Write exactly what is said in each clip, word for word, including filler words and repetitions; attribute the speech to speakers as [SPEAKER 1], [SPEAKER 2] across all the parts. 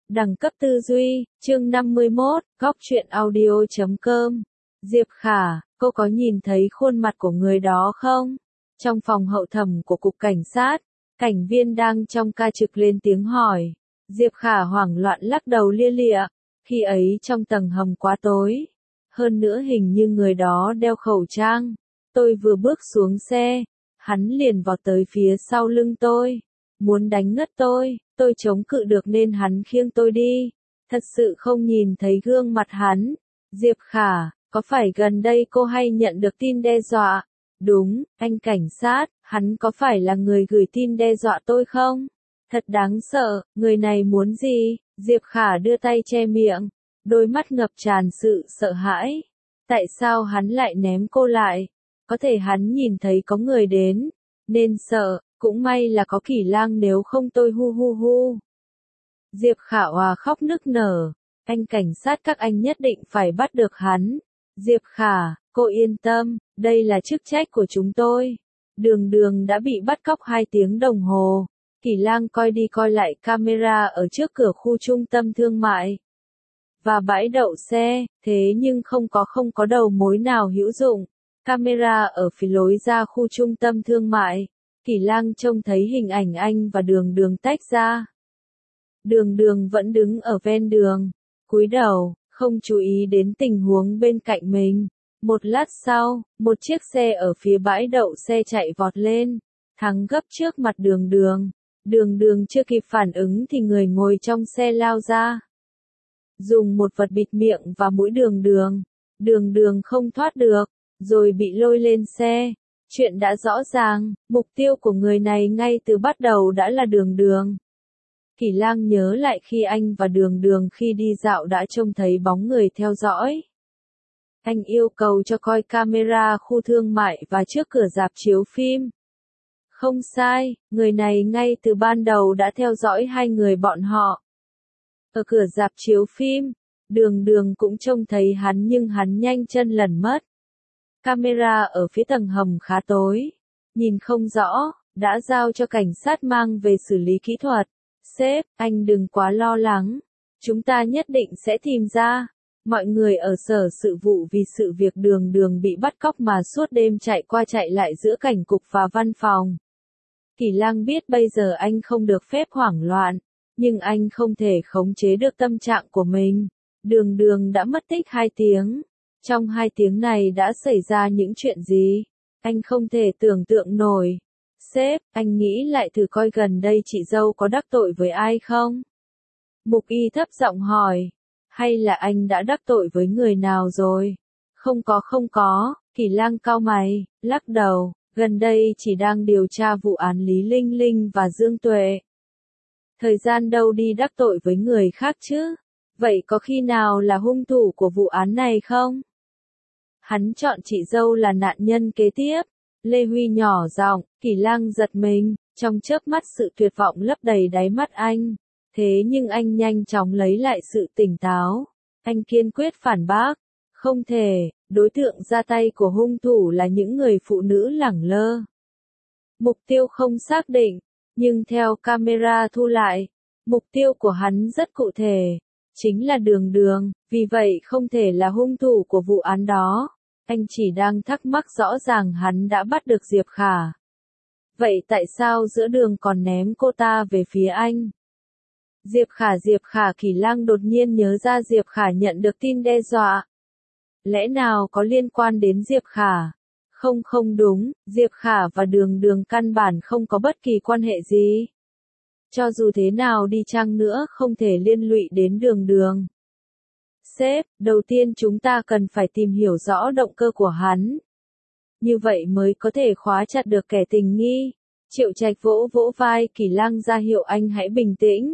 [SPEAKER 1] Đẳng cấp tư duy, chương năm mươi mốt, góc truyện audio chấm com. Diệp Khả, cô có nhìn thấy khuôn mặt của người đó không? Trong phòng hậu thẩm của cục cảnh sát, cảnh viên đang trong ca trực lên tiếng hỏi. Diệp Khả hoảng loạn lắc đầu lia lịa, khi ấy trong tầng hầm quá tối. Hơn nữa hình như người đó đeo khẩu trang. Tôi vừa bước xuống xe, hắn liền vọt tới phía sau lưng tôi. Muốn đánh ngất tôi, tôi chống cự được nên hắn khiêng tôi đi. Thật sự không nhìn thấy gương mặt hắn. Diệp Khả, có phải gần đây cô hay nhận được tin đe dọa? Đúng, anh cảnh sát, hắn có phải là người gửi tin đe dọa tôi không? Thật đáng sợ, người này muốn gì? Diệp Khả đưa tay che miệng, đôi mắt ngập tràn sự sợ hãi. Tại sao hắn lại ném cô lại? Có thể hắn nhìn thấy có người đến, nên sợ, cũng may là có Kỷ Lang nếu không tôi hu hu hu. Diệp Khả òa khóc nức nở, anh cảnh sát các anh nhất định phải bắt được hắn. Diệp Khả, cô yên tâm, đây là chức trách của chúng tôi. Đường Đường đã bị bắt cóc hai tiếng đồng hồ. Kỷ Lang coi đi coi lại camera ở trước cửa khu trung tâm thương mại và bãi đậu xe, thế nhưng không có không có đầu mối nào hữu dụng. Camera ở phía lối ra khu trung tâm thương mại. Kỷ Lang trông thấy hình ảnh anh và Đường Đường tách ra. Đường Đường vẫn đứng ở ven đường, cúi đầu, không chú ý đến tình huống bên cạnh mình. Một lát sau, một chiếc xe ở phía bãi đậu xe chạy vọt lên, thắng gấp trước mặt Đường Đường. Đường Đường chưa kịp phản ứng thì người ngồi trong xe lao ra, dùng một vật bịt miệng và mũi Đường Đường. Đường Đường không thoát được, rồi bị lôi lên xe. Chuyện đã rõ ràng, mục tiêu của người này ngay từ bắt đầu đã là Đường Đường. Kỷ Lang nhớ lại khi anh và Đường Đường khi đi dạo đã trông thấy bóng người theo dõi. Anh yêu cầu cho coi camera khu thương mại và trước cửa rạp chiếu phim. Không sai, người này ngay từ ban đầu đã theo dõi hai người bọn họ. Ở cửa rạp chiếu phim, Đường Đường cũng trông thấy hắn nhưng hắn nhanh chân lẩn mất. Camera ở phía tầng hầm khá tối, nhìn không rõ, đã giao cho cảnh sát mang về xử lý kỹ thuật. Sếp, anh đừng quá lo lắng, chúng ta nhất định sẽ tìm ra. Mọi người ở sở sự vụ vì sự việc Đường Đường bị bắt cóc mà suốt đêm chạy qua chạy lại giữa cảnh cục và văn phòng. Kỷ Lang biết bây giờ anh không được phép hoảng loạn, nhưng anh không thể khống chế được tâm trạng của mình. Đường Đường đã mất tích hai tiếng. Trong hai tiếng này đã xảy ra những chuyện gì? Anh không thể tưởng tượng nổi. Sếp, anh nghĩ lại thử coi gần đây chị dâu có đắc tội với ai không? Mục Y thấp giọng hỏi. Hay là anh đã đắc tội với người nào rồi? Không có không có, Kỷ Lang cau mày, lắc đầu, gần đây chỉ đang điều tra vụ án Lý Linh Linh và Dương Tuệ. Thời gian đâu đi đắc tội với người khác chứ? Vậy có khi nào là hung thủ của vụ án này không? Hắn chọn chị dâu là nạn nhân kế tiếp. Lê Huy nhỏ giọng, Kỷ Lang giật mình, trong chớp mắt sự tuyệt vọng lấp đầy đáy mắt anh. Thế nhưng anh nhanh chóng lấy lại sự tỉnh táo. Anh kiên quyết phản bác. Không thể, đối tượng ra tay của hung thủ là những người phụ nữ lẳng lơ. Mục tiêu không xác định, nhưng theo camera thu lại, mục tiêu của hắn rất cụ thể. Chính là Đường Đường, vì vậy không thể là hung thủ của vụ án đó. Anh chỉ đang thắc mắc rõ ràng hắn đã bắt được Diệp Khả. Vậy tại sao giữa đường còn ném cô ta về phía anh? Diệp Khả Diệp Khả Kỷ Lang đột nhiên nhớ ra Diệp Khả nhận được tin đe dọa. Lẽ nào có liên quan đến Diệp Khả? Không không đúng, Diệp Khả và Đường Đường căn bản không có bất kỳ quan hệ gì. Cho dù thế nào đi chăng nữa không thể liên lụy đến Đường Đường. Sếp, đầu tiên chúng ta cần phải tìm hiểu rõ động cơ của hắn. Như vậy mới có thể khóa chặt được kẻ tình nghi. Triệu Trạch vỗ vỗ vai Kỷ Lang ra hiệu anh hãy bình tĩnh.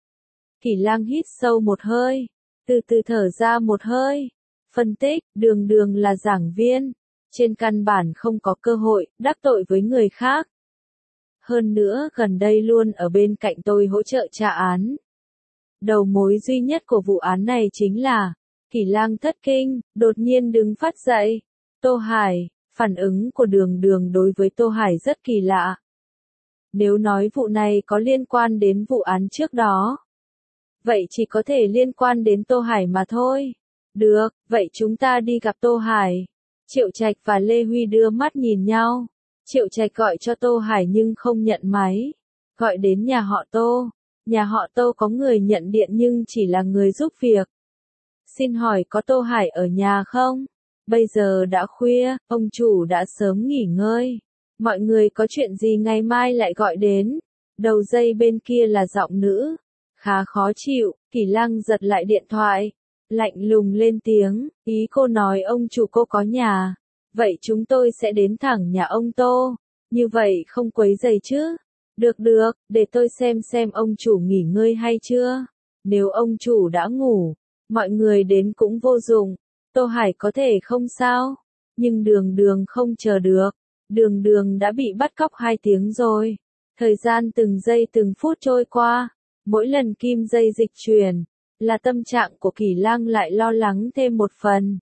[SPEAKER 1] Kỷ Lang hít sâu một hơi, từ từ thở ra một hơi. Phân tích, Đường Đường là giảng viên, trên căn bản không có cơ hội đắc tội với người khác. Hơn nữa gần đây luôn ở bên cạnh tôi hỗ trợ tra án. Đầu mối duy nhất của vụ án này chính là, Kỷ Lang thất kinh, đột nhiên đứng phát dậy. Tô Hải, phản ứng của Đường Đường đối với Tô Hải rất kỳ lạ. Nếu nói vụ này có liên quan đến vụ án trước đó, vậy chỉ có thể liên quan đến Tô Hải mà thôi. Được, vậy chúng ta đi gặp Tô Hải. Triệu Trạch và Lê Huy đưa mắt nhìn nhau. Triệu Trạch gọi cho Tô Hải nhưng không nhận máy. Gọi đến nhà họ Tô. Nhà họ Tô có người nhận điện nhưng chỉ là người giúp việc. Xin hỏi có Tô Hải ở nhà không? Bây giờ đã khuya, ông chủ đã sớm nghỉ ngơi. Mọi người có chuyện gì ngày mai lại gọi đến? Đầu dây bên kia là giọng nữ. Khá khó chịu, Kỳ Lăng giật lại điện thoại. Lạnh lùng lên tiếng, ý cô nói ông chủ cô có nhà. Vậy chúng tôi sẽ đến thẳng nhà ông Tô. Như vậy không quấy rầy chứ? Được được, để tôi xem xem ông chủ nghỉ ngơi hay chưa. Nếu ông chủ đã ngủ, mọi người đến cũng vô dụng. Tô Hải có thể không sao. Nhưng đường đường không chờ được. Đường đường đã bị bắt cóc hai tiếng rồi. Thời gian từng giây từng phút trôi qua. Mỗi lần kim dây dịch chuyển, là tâm trạng của Kỳ Lăng lại lo lắng thêm một phần.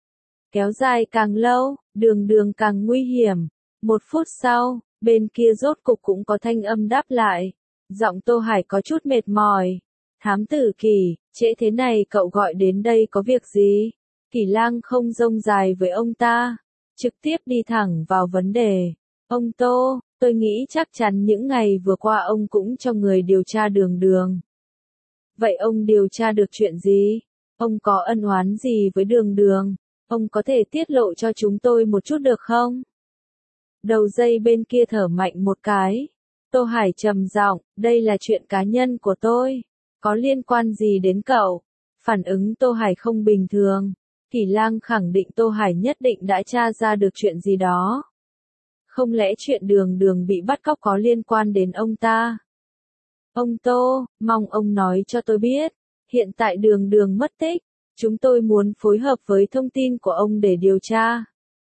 [SPEAKER 1] Kéo dài càng lâu, đường đường càng nguy hiểm. Một phút sau, bên kia rốt cục cũng có thanh âm đáp lại. Giọng Tô Hải có chút mệt mỏi. Thám tử Kỳ, trễ thế này cậu gọi đến đây có việc gì? Kỳ Lăng không rông dài với ông ta. Trực tiếp đi thẳng vào vấn đề. Ông Tô, tôi nghĩ chắc chắn những ngày vừa qua ông cũng cho người điều tra đường đường. Vậy ông điều tra được chuyện gì? Ông có ân oán gì với đường đường? Ông có thể tiết lộ cho chúng tôi một chút được không? Đầu dây bên kia thở mạnh một cái. Tô Hải trầm giọng, đây là chuyện cá nhân của tôi. Có liên quan gì đến cậu? Phản ứng Tô Hải không bình thường. Kỳ Lăng khẳng định Tô Hải nhất định đã tra ra được chuyện gì đó. Không lẽ chuyện đường đường bị bắt cóc có liên quan đến ông ta? Ông Tô, mong ông nói cho tôi biết. Hiện tại đường đường mất tích. Chúng tôi muốn phối hợp với thông tin của ông để điều tra.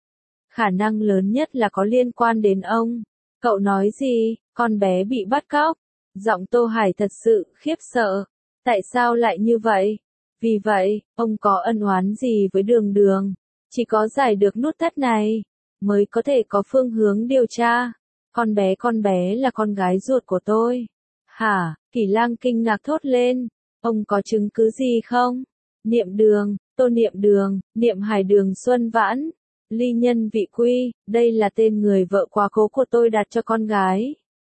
[SPEAKER 1] Khả năng lớn nhất là có liên quan đến ông. Cậu nói gì? Con bé bị bắt cóc. Giọng Tô Hải thật sự khiếp sợ. Tại sao lại như vậy? Vì vậy, ông có ân oán gì với đường đường? Chỉ có giải được nút thắt này, mới có thể có phương hướng điều tra. Con bé con bé là con gái ruột của tôi. Hả? Kỳ Lăng kinh ngạc thốt lên. Ông có chứng cứ gì không? Niệm Đường, Tô Niệm Đường, Niệm Hải Đường Xuân Vãn, Ly Nhân Vị Quy, đây là tên người vợ quá cố của tôi đặt cho con gái.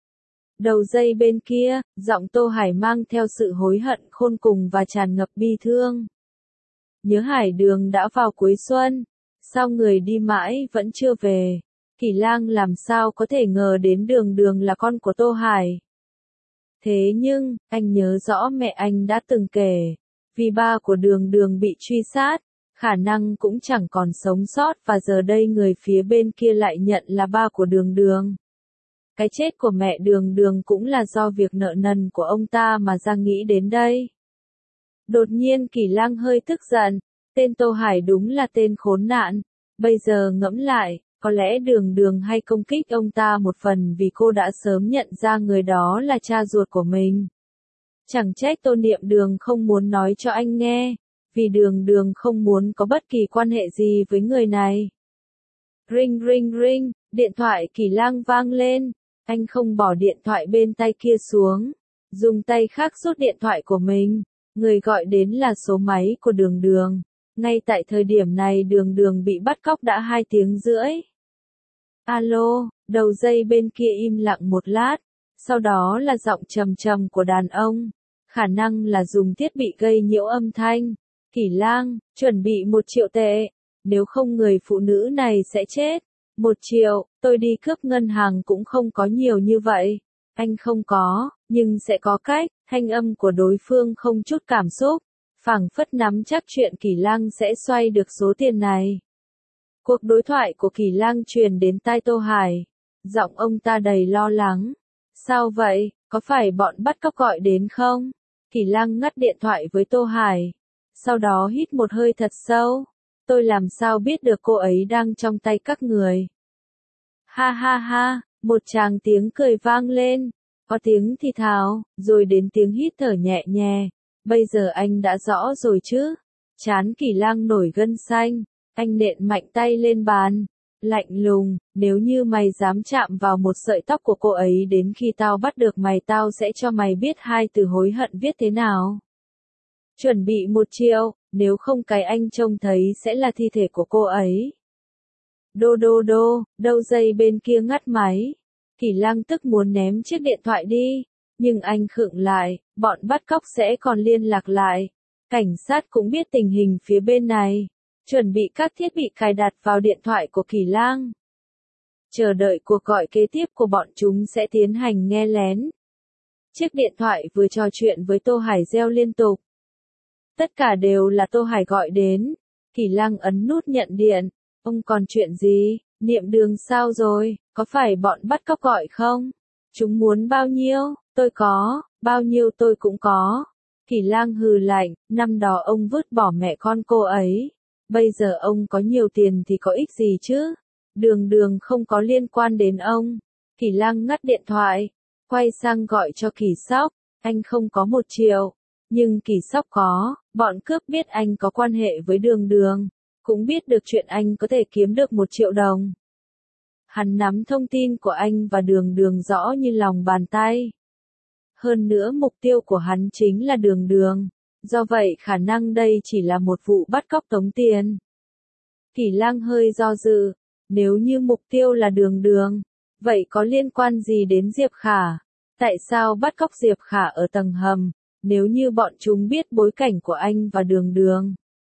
[SPEAKER 1] Đầu dây bên kia, giọng Tô Hải mang theo sự hối hận khôn cùng và tràn ngập bi thương. Nhớ Hải Đường đã vào cuối xuân, sao người đi mãi vẫn chưa về? Kỳ Lăng làm sao có thể ngờ đến đường đường là con của Tô Hải. Thế nhưng, anh nhớ rõ mẹ anh đã từng kể, vì ba của đường đường bị truy sát, khả năng cũng chẳng còn sống sót và giờ đây người phía bên kia lại nhận là ba của đường đường. Cái chết của mẹ đường đường cũng là do việc nợ nần của ông ta mà ra nghĩ đến đây. Đột nhiên Kỳ Lăng hơi tức giận, tên Tô Hải đúng là tên khốn nạn, bây giờ ngẫm lại, có lẽ đường đường hay công kích ông ta một phần vì cô đã sớm nhận ra người đó là cha ruột của mình. Chẳng trách Tô Niệm Đường không muốn nói cho anh nghe, vì đường đường không muốn có bất kỳ quan hệ gì với người này. Ring ring ring, điện thoại Kỳ Lăng vang lên, anh không bỏ điện thoại bên tay kia xuống, dùng tay khác rút điện thoại của mình, người gọi đến là số máy của đường đường. Ngay tại thời điểm này đường đường bị bắt cóc đã hai tiếng rưỡi. Alo, đầu dây bên kia im lặng một lát, sau đó là giọng trầm trầm của đàn ông, khả năng là dùng thiết bị gây nhiễu âm thanh. Kỳ Lang, chuẩn bị một triệu tệ, nếu không người phụ nữ này sẽ chết. Một triệu, tôi đi cướp ngân hàng cũng không có nhiều như vậy. Anh không có, nhưng sẽ có cách. Thanh âm của đối phương không chút cảm xúc, phảng phất nắm chắc chuyện Kỳ Lăng sẽ xoay được số tiền này. Cuộc đối thoại của Kỳ Lăng truyền đến tai Tô Hải, giọng ông ta đầy lo lắng. Sao vậy, có phải bọn bắt cóc gọi đến không? Kỳ Lăng ngắt điện thoại với Tô Hải, sau đó hít một hơi thật sâu. Tôi làm sao biết được cô ấy đang trong tay các người? Ha ha ha, một tràng tiếng cười vang lên, có tiếng thì thào, rồi đến tiếng hít thở nhẹ nhẹ. Bây giờ anh đã rõ rồi chứ? Trán Kỳ Lăng nổi gân xanh, anh nện mạnh tay lên bàn, lạnh lùng, nếu như mày dám chạm vào một sợi tóc của cô ấy đến khi tao bắt được mày tao sẽ cho mày biết hai từ hối hận viết thế nào. Chuẩn bị một triệu, nếu không cái anh trông thấy sẽ là thi thể của cô ấy. Đô đô đô, đâu dây bên kia ngắt máy. Kỳ Lăng tức muốn ném chiếc điện thoại đi, nhưng anh khựng lại, bọn bắt cóc sẽ còn liên lạc lại. Cảnh sát cũng biết tình hình phía bên này, chuẩn bị các thiết bị cài đặt vào điện thoại của Kỳ Lăng. Chờ đợi cuộc gọi kế tiếp của bọn chúng sẽ tiến hành nghe lén. Chiếc điện thoại vừa trò chuyện với Tô Hải reo liên tục. Tất cả đều là Tô Hải gọi đến. Kỳ Lăng ấn nút nhận điện. Ông còn chuyện gì? Niệm Đường sao rồi? Có phải bọn bắt cóc gọi không? Chúng muốn bao nhiêu? Tôi có, bao nhiêu tôi cũng có. Kỳ Lăng hừ lạnh, năm đó ông vứt bỏ mẹ con cô ấy. Bây giờ ông có nhiều tiền thì có ích gì chứ? Đường Đường không có liên quan đến ông. Kỳ Lăng ngắt điện thoại, quay sang gọi cho Kỳ Sóc. Anh không có một triệu, nhưng Kỳ Sóc có. Bọn cướp biết anh có quan hệ với Đường Đường, cũng biết được chuyện anh có thể kiếm được một triệu đồng. Hắn nắm thông tin của anh và Đường Đường rõ như lòng bàn tay. Hơn nữa mục tiêu của hắn chính là Đường Đường. Do vậy khả năng đây chỉ là một vụ bắt cóc tống tiền. Kỳ Lăng hơi do dự. Nếu như mục tiêu là Đường Đường, vậy có liên quan gì đến Diệp Khả? Tại sao bắt cóc Diệp Khả ở tầng hầm? Nếu như bọn chúng biết bối cảnh của anh và Đường Đường,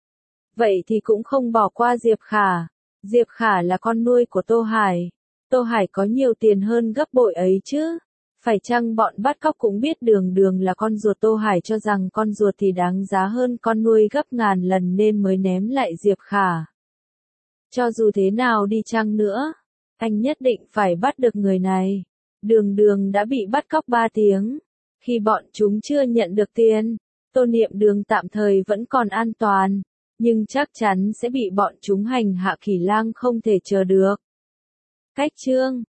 [SPEAKER 1] vậy thì cũng không bỏ qua Diệp Khả. Diệp Khả là con nuôi của Tô Hải. Tô Hải có nhiều tiền hơn gấp bội ấy chứ. Phải chăng bọn bắt cóc cũng biết Đường Đường là con ruột Tô Hải, cho rằng con ruột thì đáng giá hơn con nuôi gấp ngàn lần nên mới ném lại Diệp Khả? Cho dù thế nào đi chăng nữa, anh nhất định phải bắt được người này. Đường Đường đã bị bắt cóc ba tiếng. Khi bọn chúng chưa nhận được tiền, Tô Niệm Đường tạm thời vẫn còn an toàn, nhưng chắc chắn sẽ bị bọn chúng hành hạ. Kỳ Lăng không thể chờ được. Cách chương